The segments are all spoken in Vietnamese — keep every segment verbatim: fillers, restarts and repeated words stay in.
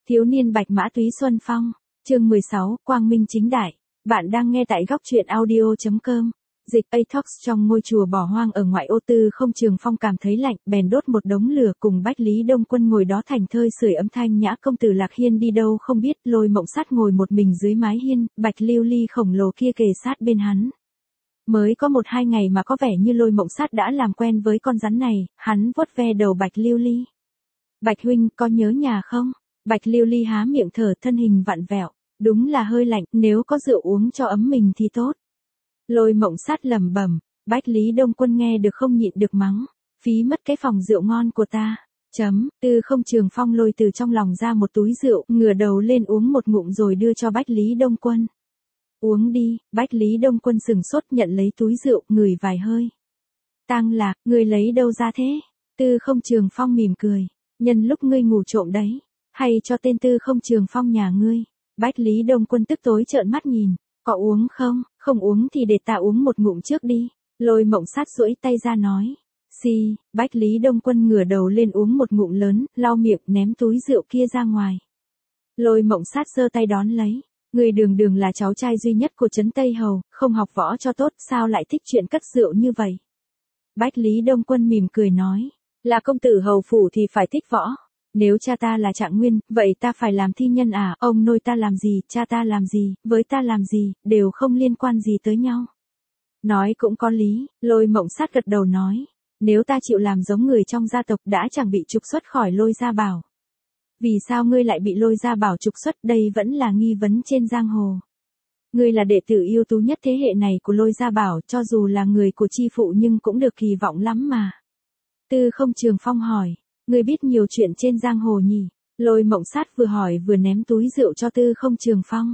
Thiếu niên bạch mã túy xuân phong, chương mười sáu, quang minh chính đại. Bạn đang nghe tại góc truyện audio chấm com. Dịch Atox trong ngôi chùa bỏ hoang ở ngoại ô Tư Không Trường Phong cảm thấy lạnh, bèn đốt một đống lửa cùng Bách Lý Đông Quân ngồi đó thành thơi sưởi ấm. Thanh Nhã công tử Lạc Hiên đi đâu không biết, Lôi Mộng Sát ngồi một mình dưới mái hiên, Bạch Lưu Ly khổng lồ kia kề sát bên hắn. Mới có một hai ngày mà có vẻ như Lôi Mộng Sát đã làm quen với con rắn này, hắn vuốt ve đầu Bạch Lưu Ly. Bạch huynh, có nhớ nhà không? Bạch Lưu Ly há miệng thở, thân hình vặn vẹo, đúng là hơi lạnh, nếu có rượu uống cho ấm mình thì tốt. Lôi Mộng Sát lẩm bẩm. Bách Lý Đông Quân nghe được không nhịn được mắng, phí mất cái phòng rượu ngon của ta. Chấm, Tư Không Trường Phong lôi từ trong lòng ra một túi rượu, ngửa đầu lên uống một ngụm rồi đưa cho Bách Lý Đông Quân. Uống đi. Bách Lý Đông Quân sừng sốt nhận lấy túi rượu, ngửi vài hơi. Tang Lạc, ngươi lấy đâu ra thế? Tư Không Trường Phong mỉm cười, nhân lúc ngươi ngủ trộm đấy, hay cho tên Tư Không Trường Phong nhà ngươi. Bách Lý Đông Quân tức tối trợn mắt nhìn, có uống không? Không uống thì để ta uống một ngụm trước đi. Lôi Mộng Sát duỗi tay ra nói. Xì, Bách Lý Đông Quân ngửa đầu lên uống một ngụm lớn, lau miệng ném túi rượu kia ra ngoài. Lôi Mộng Sát giơ tay đón lấy. Người đường đường là cháu trai duy nhất của Trấn Tây Hầu, không học võ cho tốt, sao lại thích chuyện cất rượu như vậy? Bách Lý Đông Quân mỉm cười nói. Là công tử hầu phủ thì phải thích võ. Nếu cha ta là Trạng Nguyên, vậy ta phải làm thi nhân à? Ông nuôi ta làm gì, cha ta làm gì, với ta làm gì, đều không liên quan gì tới nhau. Nói cũng có lý, Lôi Mộng Sát gật đầu nói. Nếu ta chịu làm giống người trong gia tộc đã chẳng bị trục xuất khỏi Lôi Gia Bảo. Vì sao ngươi lại bị Lôi Gia Bảo trục xuất? Đây vẫn là nghi vấn trên giang hồ. Ngươi là đệ tử ưu tú nhất thế hệ này của Lôi Gia Bảo, cho dù là người của chi phụ nhưng cũng được kỳ vọng lắm mà. Tư Không Trường Phong hỏi. Ngươi biết nhiều chuyện trên giang hồ nhỉ? Lôi Mộng Sát vừa hỏi vừa ném túi rượu cho Tư Không Trường Phong.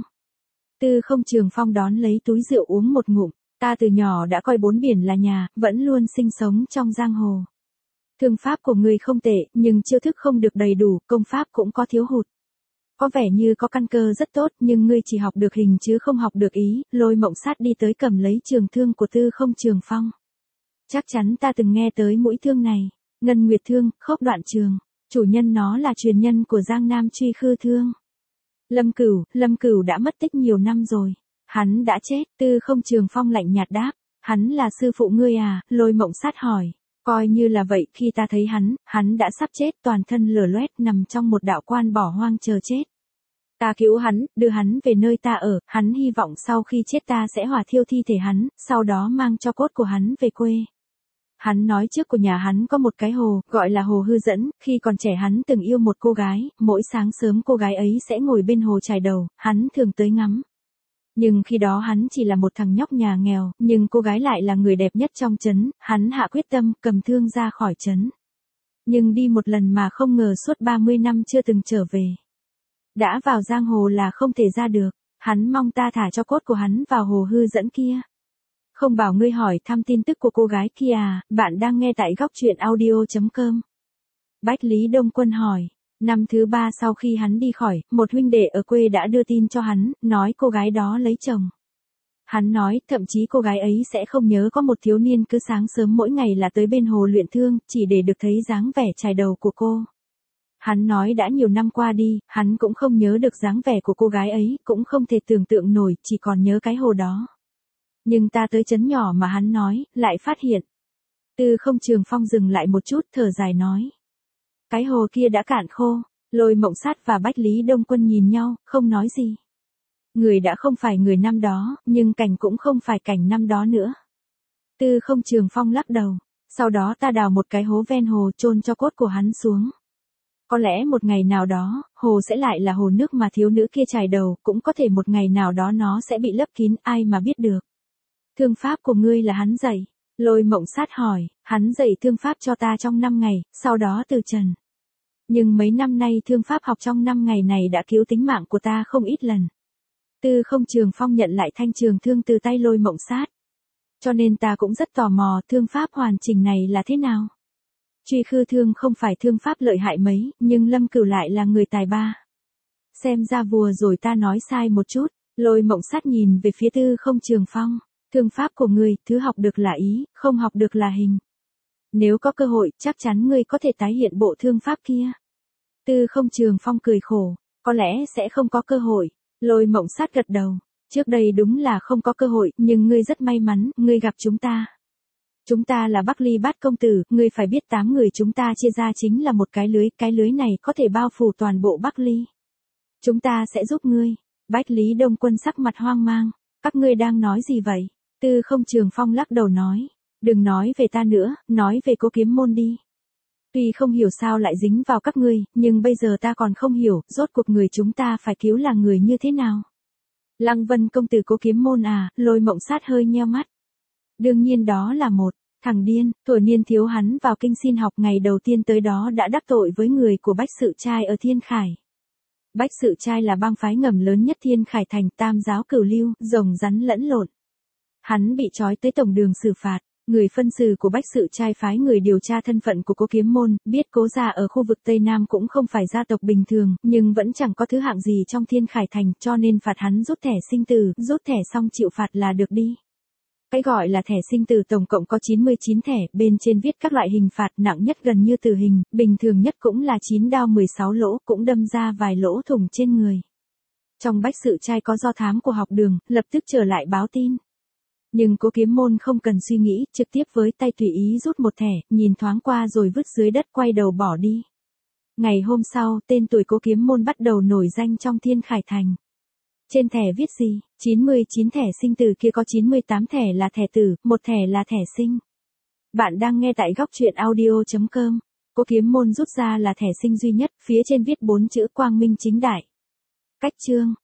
Tư Không Trường Phong đón lấy túi rượu uống một ngụm. Ta từ nhỏ đã coi bốn biển là nhà, vẫn luôn sinh sống trong giang hồ. Thương pháp của ngươi không tệ, nhưng chiêu thức không được đầy đủ, công pháp cũng có thiếu hụt. Có vẻ như có căn cơ rất tốt, nhưng ngươi chỉ học được hình chứ không học được ý. Lôi Mộng Sát đi tới cầm lấy trường thương của Tư Không Trường Phong. Chắc chắn ta từng nghe tới mũi thương này. Ngân Nguyệt Thương, Khốc Đoạn Trường. Chủ nhân nó là truyền nhân của Giang Nam Truy Khư Thương. Lâm Cửu, Lâm Cửu đã mất tích nhiều năm rồi. Hắn đã chết. Tư Không Trường Phong lạnh nhạt đáp. Hắn là sư phụ ngươi à? Lôi Mộng Sát hỏi. Coi như là vậy, khi ta thấy hắn, hắn đã sắp chết, toàn thân lở loét nằm trong một đạo quan bỏ hoang chờ chết. Ta cứu hắn, đưa hắn về nơi ta ở, hắn hy vọng sau khi chết ta sẽ hỏa thiêu thi thể hắn, sau đó mang cho cốt của hắn về quê. Hắn nói trước của nhà hắn có một cái hồ, gọi là hồ Hư Dẫn, khi còn trẻ hắn từng yêu một cô gái, mỗi sáng sớm cô gái ấy sẽ ngồi bên hồ chải đầu, hắn thường tới ngắm. Nhưng khi đó hắn chỉ là một thằng nhóc nhà nghèo, nhưng cô gái lại là người đẹp nhất trong trấn, hắn hạ quyết tâm cầm thương ra khỏi trấn. Nhưng đi một lần mà không ngờ suốt ba mươi năm chưa từng trở về. Đã vào giang hồ là không thể ra được, hắn mong ta thả cho cốt của hắn vào hồ Hư Dẫn kia. Không bảo ngươi hỏi thăm tin tức của cô gái kia à? Bạn đang nghe tại góc truyện audio chấm com. Bách Lý Đông Quân hỏi. Năm thứ ba sau khi hắn đi khỏi, một huynh đệ ở quê đã đưa tin cho hắn, nói cô gái đó lấy chồng. Hắn nói, thậm chí cô gái ấy sẽ không nhớ có một thiếu niên cứ sáng sớm mỗi ngày là tới bên hồ luyện thương, chỉ để được thấy dáng vẻ chải đầu của cô. Hắn nói đã nhiều năm qua đi, hắn cũng không nhớ được dáng vẻ của cô gái ấy, cũng không thể tưởng tượng nổi, chỉ còn nhớ cái hồ đó. Nhưng ta tới trấn nhỏ mà hắn nói, lại phát hiện. Tư Không Trường Phong dừng lại một chút, thở dài nói. Cái hồ kia đã cạn khô. Lôi Mộng Sát và Bách Lý Đông Quân nhìn nhau, không nói gì. Người đã không phải người năm đó, nhưng cảnh cũng không phải cảnh năm đó nữa. Tư Không Trường Phong lắc đầu. Sau đó ta đào một cái hố ven hồ, chôn cho cốt của hắn xuống. Có lẽ một ngày nào đó, hồ sẽ lại là hồ nước mà thiếu nữ kia chải đầu, cũng có thể một ngày nào đó nó sẽ bị lấp kín, ai mà biết được. Thương pháp của ngươi là hắn dạy. Lôi Mộng Sát hỏi. Hắn dạy thương pháp cho ta trong năm ngày, sau đó từ trần. Nhưng mấy năm nay thương pháp học trong năm ngày này đã cứu tính mạng của ta không ít lần. Tư Không Trường Phong nhận lại thanh trường thương từ tay Lôi Mộng Sát. Cho nên ta cũng rất tò mò thương pháp hoàn chỉnh này là thế nào. Truy Khư Thương không phải thương pháp lợi hại mấy, nhưng Lâm Cửu lại là người tài ba. Xem ra vùa rồi ta nói sai một chút. Lôi Mộng Sát nhìn về phía Tư Không Trường Phong. Thương pháp của ngươi, thứ học được là ý, không học được là hình. Nếu có cơ hội, chắc chắn ngươi có thể tái hiện bộ thương pháp kia. Tư Không Trường Phong cười khổ. Có lẽ sẽ không có cơ hội. Lôi Mộng Sát gật đầu. Trước đây đúng là không có cơ hội, nhưng ngươi rất may mắn, ngươi gặp chúng ta. Chúng ta là Bắc Ly Bát công tử, ngươi phải biết tám người chúng ta chia ra chính là một cái lưới, cái lưới này có thể bao phủ toàn bộ Bắc Ly. Chúng ta sẽ giúp ngươi. Bách Lý Đông Quân sắc mặt hoang mang. Các ngươi đang nói gì vậy? Tư Không Trường Phong lắc đầu nói. Đừng nói về ta nữa, nói về Cố Kiếm Môn đi. Tuy không hiểu sao lại dính vào các ngươi, nhưng bây giờ ta còn không hiểu, rốt cuộc người chúng ta phải cứu là người như thế nào. Lăng Vân công tử Cố Kiếm Môn à, Lôi Mộng Sát hơi nheo mắt. Đương nhiên đó là một thằng điên, tuổi niên thiếu hắn vào kinh xin học ngày đầu tiên tới đó đã đắc tội với người của Bách Sự Trai ở Thiên Khải. Bách Sự Trai là bang phái ngầm lớn nhất Thiên Khải thành, tam giáo cửu lưu, rồng rắn lẫn lộn. Hắn bị trói tới tổng đường xử phạt, người phân xử của Bách Sự Trai phái người điều tra thân phận của Cố Kiếm Môn, biết Cố gia ở khu vực Tây Nam cũng không phải gia tộc bình thường, nhưng vẫn chẳng có thứ hạng gì trong Thiên Khải thành, cho nên phạt hắn rút thẻ sinh tử, rút thẻ xong chịu phạt là được đi. Cái gọi là thẻ sinh tử tổng cộng có chín mươi chín thẻ, bên trên viết các loại hình phạt, nặng nhất gần như tử hình, bình thường nhất cũng là chín đao mười sáu lỗ, cũng đâm ra vài lỗ thủng trên người. Trong Bách Sự Trai có do thám của học đường, lập tức trở lại báo tin. Nhưng Cố Kiếm Môn không cần suy nghĩ, trực tiếp với tay tùy ý rút một thẻ, nhìn thoáng qua rồi vứt dưới đất, quay đầu bỏ đi. Ngày hôm sau, tên tuổi Cố Kiếm Môn bắt đầu nổi danh trong Thiên Khải thành. Trên thẻ viết gì? chín mươi chín thẻ sinh tử kia có chín mươi tám thẻ là thẻ tử, một thẻ là thẻ sinh. Bạn đang nghe tại góc truyện audio chấm com. Cố Kiếm Môn rút ra là thẻ sinh duy nhất, phía trên viết bốn chữ quang minh chính đại. Cách chương.